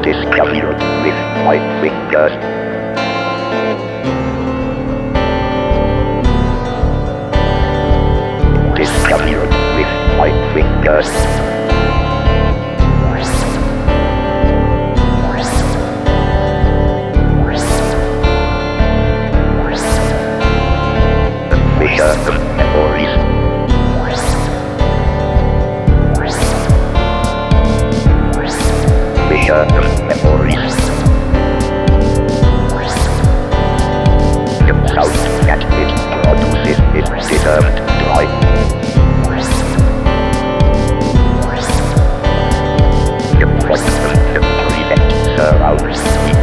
Discover with white fingers. Discover with white fingers. Vision of memories. Vision of memories. The sound that it produces is deserved dry. The voice of the present surrounds me.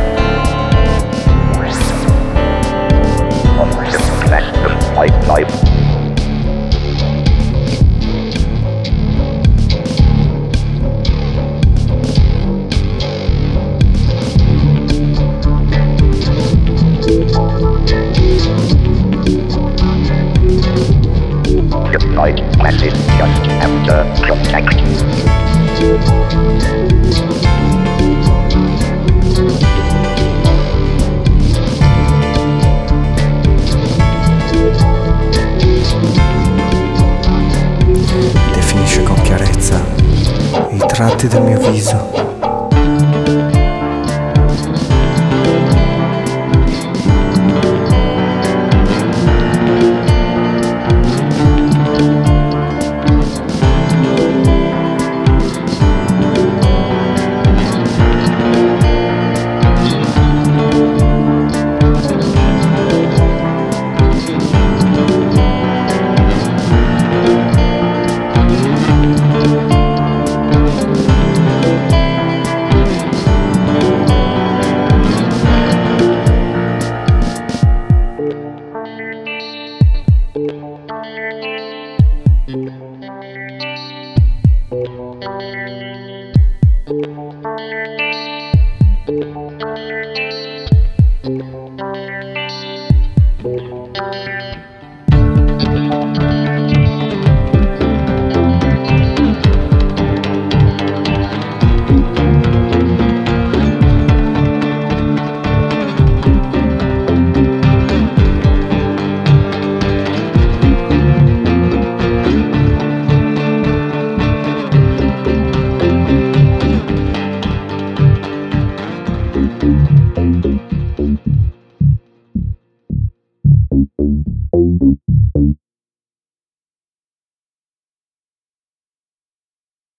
On the quest of my life. The night passes just after contact. Definisce con chiarezza i tratti del mio viso. Thank you.